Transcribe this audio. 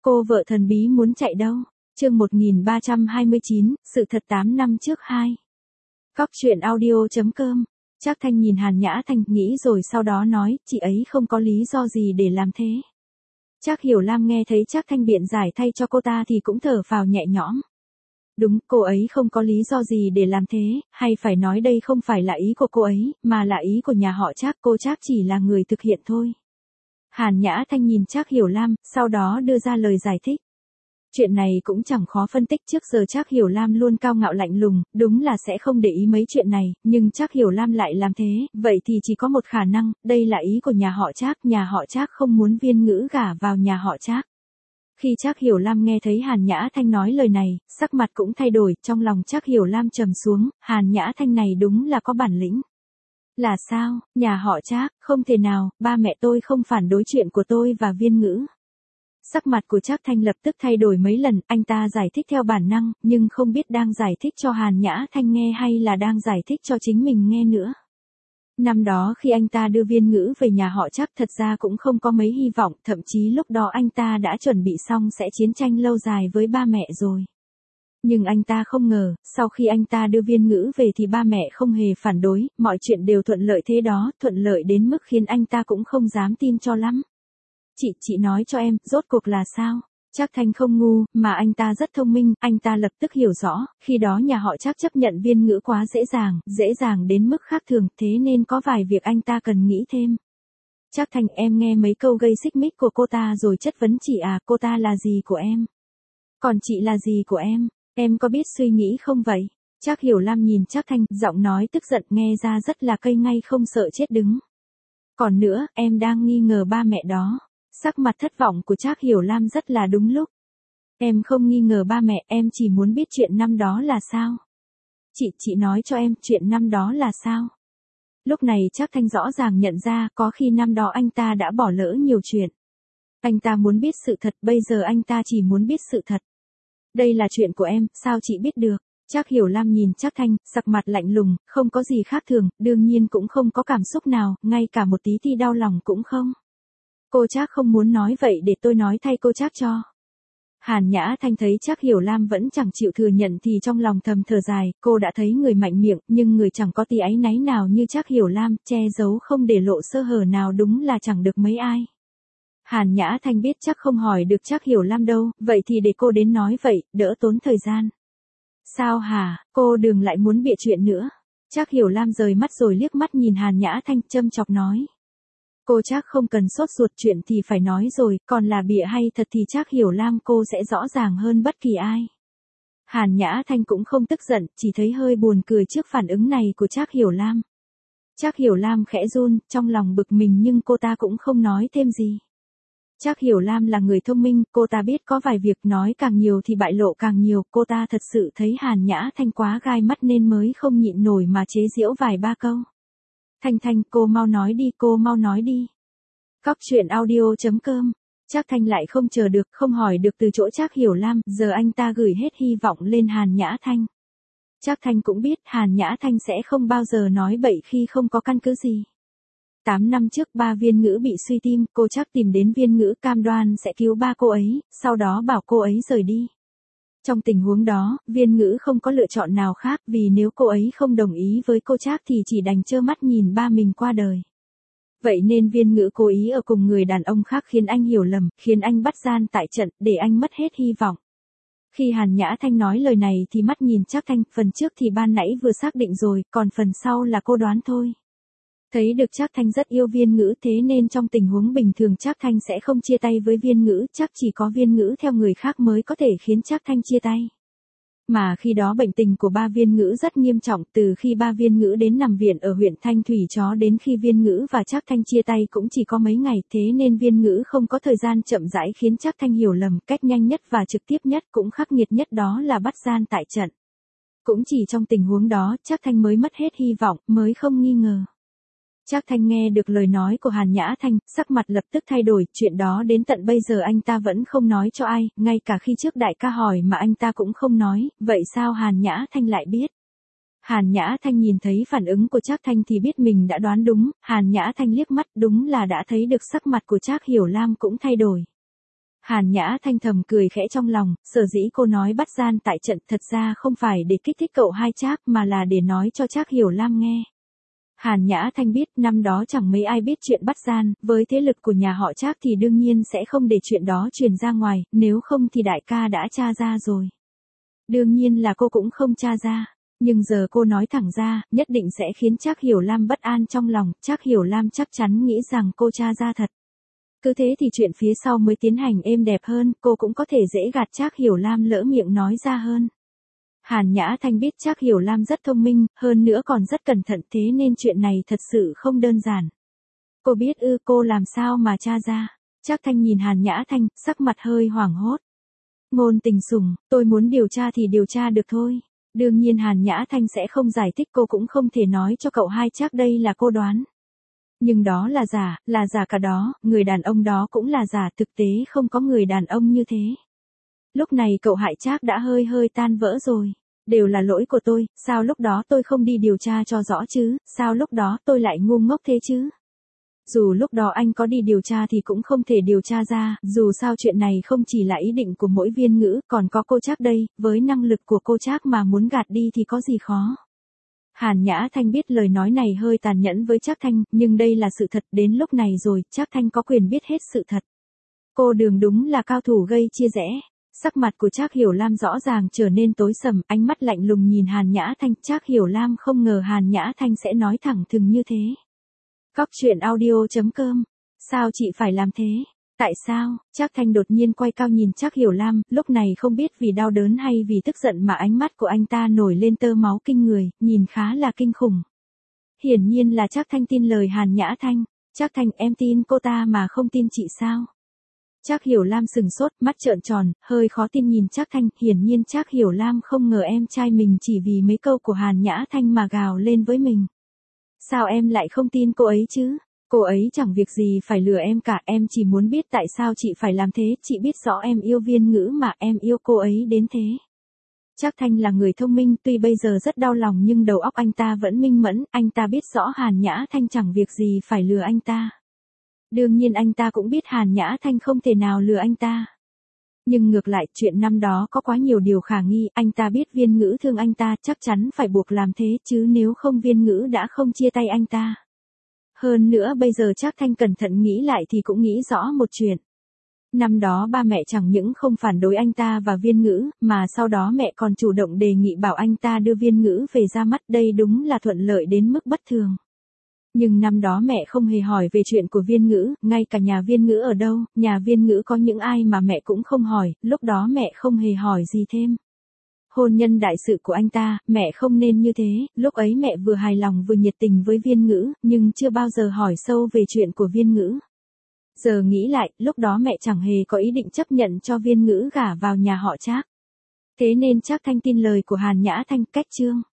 Cô vợ thần bí muốn chạy đâu? Chương 1329, sự thật 8 năm trước 2. Cóc truyện audio.com. Trác Thanh nhìn Hàn Nhã Thanh, nghĩ rồi sau đó nói, chị ấy không có lý do gì để làm thế. Trác Hiểu Lam nghe thấy Trác Thanh biện giải thay cho cô ta thì cũng thở phào nhẹ nhõm. Đúng, cô ấy không có lý do gì để làm thế, hay phải nói đây không phải là ý của cô ấy, mà là ý của nhà họ Trác, cô Trác chỉ là người thực hiện thôi. Hàn Nhã Thanh nhìn Trác Hiểu Lam, sau đó đưa ra lời giải thích. Chuyện này cũng chẳng khó phân tích, trước giờ Trác Hiểu Lam luôn cao ngạo lạnh lùng, đúng là sẽ không để ý mấy chuyện này, nhưng Trác Hiểu Lam lại làm thế, vậy thì chỉ có một khả năng, đây là ý của nhà họ Trác không muốn Viên Ngữ gả vào nhà họ Trác. Khi Trác Hiểu Lam nghe thấy Hàn Nhã Thanh nói lời này, sắc mặt cũng thay đổi, trong lòng Trác Hiểu Lam trầm xuống, Hàn Nhã Thanh này đúng là có bản lĩnh. Là sao, nhà họ Trác, không thể nào, ba mẹ tôi không phản đối chuyện của tôi và Viên Ngữ. Sắc mặt của Trác Thanh lập tức thay đổi mấy lần, anh ta giải thích theo bản năng, nhưng không biết đang giải thích cho Hàn Nhã Thanh nghe hay là đang giải thích cho chính mình nghe nữa. Năm đó khi anh ta đưa Viên Ngữ về nhà họ Trác thật ra cũng không có mấy hy vọng, thậm chí lúc đó anh ta đã chuẩn bị xong sẽ chiến tranh lâu dài với ba mẹ rồi. Nhưng anh ta không ngờ, sau khi anh ta đưa Viên Ngữ về thì ba mẹ không hề phản đối, mọi chuyện đều thuận lợi thế đó, thuận lợi đến mức khiến anh ta cũng không dám tin cho lắm. Chị nói cho em, rốt cuộc là sao? Trác Thanh không ngu, mà anh ta rất thông minh, anh ta lập tức hiểu rõ, khi đó nhà họ Trác chấp nhận Viên Ngữ quá dễ dàng đến mức khác thường, thế nên có vài việc anh ta cần nghĩ thêm. Trác Thanh, em nghe mấy câu gây xích mích của cô ta rồi chất vấn chị à, cô ta là gì của em? Còn chị là gì của em có biết suy nghĩ không vậy? Trác Hiểu Lam nhìn Trác Thanh, giọng nói tức giận nghe ra rất là cây ngay không sợ chết đứng. Còn nữa, em đang nghi ngờ ba mẹ đó. Sắc mặt thất vọng của Trác Hiểu Lam rất là đúng lúc. Em không nghi ngờ ba mẹ, em chỉ muốn biết chuyện năm đó là sao. Chị nói cho em, chuyện năm đó là sao. Lúc này Trác Thanh rõ ràng nhận ra, có khi năm đó anh ta đã bỏ lỡ nhiều chuyện. Anh ta muốn biết sự thật, bây giờ anh ta chỉ muốn biết sự thật. Đây là chuyện của em, sao chị biết được? Trác Hiểu Lam nhìn Trác Thanh, sắc mặt lạnh lùng, không có gì khác thường, đương nhiên cũng không có cảm xúc nào, ngay cả một tí thì đau lòng cũng không. Cô Trác không muốn nói vậy để tôi nói thay cô Trác cho. Hàn Nhã Thanh thấy Trác Hiểu Lam vẫn chẳng chịu thừa nhận thì trong lòng thầm thở dài, cô đã thấy người mạnh miệng, nhưng người chẳng có tí áy náy nào như Trác Hiểu Lam, che giấu không để lộ sơ hở nào đúng là chẳng được mấy ai. Hàn Nhã Thanh biết chắc không hỏi được Trác Hiểu Lam đâu, vậy thì để cô đến nói vậy, đỡ tốn thời gian. Sao hả, cô đừng lại muốn bịa chuyện nữa. Trác Hiểu Lam rời mắt rồi liếc mắt nhìn Hàn Nhã Thanh châm chọc nói. Cô Trác không cần sốt ruột, chuyện thì phải nói rồi, còn là bịa hay thật thì Trác Hiểu Lam cô sẽ rõ ràng hơn bất kỳ ai. Hàn Nhã Thanh cũng không tức giận, chỉ thấy hơi buồn cười trước phản ứng này của Trác Hiểu Lam. Trác Hiểu Lam khẽ run, trong lòng bực mình nhưng cô ta cũng không nói thêm gì. Trác Hiểu Lam là người thông minh, cô ta biết có vài việc nói càng nhiều thì bại lộ càng nhiều, cô ta thật sự thấy Hàn Nhã Thanh quá gai mắt nên mới không nhịn nổi mà chế giễu vài ba câu. Thanh, cô mau nói đi. Cóc truyện audio.com. Trác Thanh lại không chờ được, không hỏi được từ chỗ Trác Hiểu Lam, giờ anh ta gửi hết hy vọng lên Hàn Nhã Thanh. Trác Thanh cũng biết Hàn Nhã Thanh sẽ không bao giờ nói bậy khi không có căn cứ gì. 8 năm trước ba Viên Ngữ bị suy tim, cô Trác tìm đến Viên Ngữ cam đoan sẽ cứu ba cô ấy, sau đó bảo cô ấy rời đi. Trong tình huống đó, Viên Ngữ không có lựa chọn nào khác vì nếu cô ấy không đồng ý với cô Trác thì chỉ đành trơ mắt nhìn ba mình qua đời. Vậy nên Viên Ngữ cố ý ở cùng người đàn ông khác khiến anh hiểu lầm, khiến anh bắt gian tại trận, để anh mất hết hy vọng. Khi Hàn Nhã Thanh nói lời này thì mắt nhìn Trác Thanh, phần trước thì ban nãy vừa xác định rồi, còn phần sau là cô đoán thôi. Thấy được Trác Thanh rất yêu Viên Ngữ thế nên trong tình huống bình thường Trác Thanh sẽ không chia tay với Viên Ngữ, chắc chỉ có Viên Ngữ theo người khác mới có thể khiến Trác Thanh chia tay. Mà khi đó bệnh tình của ba Viên Ngữ rất nghiêm trọng, từ khi ba Viên Ngữ đến nằm viện ở huyện Thanh Thủy cho đến khi Viên Ngữ và Trác Thanh chia tay cũng chỉ có mấy ngày, thế nên Viên Ngữ không có thời gian chậm rãi khiến Trác Thanh hiểu lầm, cách nhanh nhất và trực tiếp nhất cũng khắc nghiệt nhất đó là bắt gian tại trận. Cũng chỉ trong tình huống đó, Trác Thanh mới mất hết hy vọng, mới không nghi ngờ. Trác Thanh nghe được lời nói của Hàn Nhã Thanh, sắc mặt lập tức thay đổi, chuyện đó đến tận bây giờ anh ta vẫn không nói cho ai, ngay cả khi trước đại ca hỏi mà anh ta cũng không nói, vậy sao Hàn Nhã Thanh lại biết? Hàn Nhã Thanh nhìn thấy phản ứng của Trác Thanh thì biết mình đã đoán đúng, Hàn Nhã Thanh liếc mắt đúng là đã thấy được sắc mặt của Trác Hiểu Lam cũng thay đổi. Hàn Nhã Thanh thầm cười khẽ trong lòng, sở dĩ cô nói bắt gian tại trận thật ra không phải để kích thích cậu hai Trác mà là để nói cho Trác Hiểu Lam nghe. Hàn Nhã Thanh biết năm đó chẳng mấy ai biết chuyện bắt gian, với thế lực của nhà họ Trác thì đương nhiên sẽ không để chuyện đó truyền ra ngoài, nếu không thì đại ca đã tra ra rồi. Đương nhiên là cô cũng không tra ra, nhưng giờ cô nói thẳng ra, nhất định sẽ khiến Trác Hiểu Lam bất an trong lòng, Trác Hiểu Lam chắc chắn nghĩ rằng cô tra ra thật. Cứ thế thì chuyện phía sau mới tiến hành êm đẹp hơn, cô cũng có thể dễ gạt Trác Hiểu Lam lỡ miệng nói ra hơn. Hàn Nhã Thanh biết Trác Hiểu Lam rất thông minh, hơn nữa còn rất cẩn thận thế nên chuyện này thật sự không đơn giản. Cô biết cô làm sao mà tra ra. Trác Thanh nhìn Hàn Nhã Thanh, sắc mặt hơi hoảng hốt. Ngôn Tình Sùng, tôi muốn điều tra thì điều tra được thôi. Đương nhiên Hàn Nhã Thanh sẽ không giải thích, cô cũng không thể nói cho cậu hai Trác đây là cô đoán. Nhưng đó là giả cả đó, người đàn ông đó cũng là giả, thực tế không có người đàn ông như thế. Lúc này cậu hại Trác đã hơi tan vỡ rồi. Đều là lỗi của tôi, sao lúc đó tôi không đi điều tra cho rõ chứ, sao lúc đó tôi lại ngu ngốc thế chứ. Dù lúc đó anh có đi điều tra thì cũng không thể điều tra ra, dù sao chuyện này không chỉ là ý định của mỗi Viên Ngữ, còn có cô Trác đây, với năng lực của cô Trác mà muốn gạt đi thì có gì khó. Hàn Nhã Thanh biết lời nói này hơi tàn nhẫn với Trác Thanh, nhưng đây là sự thật, đến lúc này rồi, Trác Thanh có quyền biết hết sự thật. Cô Đường đúng là cao thủ gây chia rẽ. Sắc mặt của Trác Hiểu Lam rõ ràng trở nên tối sầm, ánh mắt lạnh lùng nhìn Hàn Nhã Thanh, Trác Hiểu Lam không ngờ Hàn Nhã Thanh sẽ nói thẳng thừng như thế. Cóc truyện audio.com. Sao chị phải làm thế? Tại sao? Trác Thanh đột nhiên quay cao nhìn Trác Hiểu Lam, lúc này không biết vì đau đớn hay vì tức giận mà ánh mắt của anh ta nổi lên tơ máu kinh người, nhìn khá là kinh khủng. Hiển nhiên là Trác Thanh tin lời Hàn Nhã Thanh. Trác Thanh, em tin cô ta mà không tin chị sao? Trác Hiểu Lam sừng sốt, mắt trợn tròn, hơi khó tin nhìn Trác Thanh, hiển nhiên Trác Hiểu Lam không ngờ em trai mình chỉ vì mấy câu của Hàn Nhã Thanh mà gào lên với mình. Sao em lại không tin cô ấy chứ? Cô ấy chẳng việc gì phải lừa em cả, em chỉ muốn biết tại sao chị phải làm thế, chị biết rõ em yêu Viên Ngữ mà, em yêu cô ấy đến thế. Trác Thanh là người thông minh, tuy bây giờ rất đau lòng nhưng đầu óc anh ta vẫn minh mẫn, anh ta biết rõ Hàn Nhã Thanh chẳng việc gì phải lừa anh ta. Đương nhiên anh ta cũng biết Hàn Nhã Thanh không thể nào lừa anh ta. Nhưng ngược lại, chuyện năm đó có quá nhiều điều khả nghi, anh ta biết Viên Ngữ thương anh ta, chắc chắn phải buộc làm thế, chứ nếu không Viên Ngữ đã không chia tay anh ta. Hơn nữa bây giờ Trác Thanh cẩn thận nghĩ lại thì cũng nghĩ rõ một chuyện. Năm đó ba mẹ chẳng những không phản đối anh ta và Viên Ngữ, mà sau đó mẹ còn chủ động đề nghị bảo anh ta đưa Viên Ngữ về ra mắt, đây đúng là thuận lợi đến mức bất thường. Nhưng năm đó mẹ không hề hỏi về chuyện của Viên Ngữ, ngay cả nhà Viên Ngữ ở đâu, nhà Viên Ngữ có những ai mà mẹ cũng không hỏi, lúc đó mẹ không hề hỏi gì thêm. Hôn nhân đại sự của anh ta, mẹ không nên như thế, lúc ấy mẹ vừa hài lòng vừa nhiệt tình với Viên Ngữ, nhưng chưa bao giờ hỏi sâu về chuyện của Viên Ngữ. Giờ nghĩ lại, lúc đó mẹ chẳng hề có ý định chấp nhận cho Viên Ngữ gả vào nhà họ Trác. Thế nên Trác Thanh tin lời của Hàn Nhã Thanh, cách chương.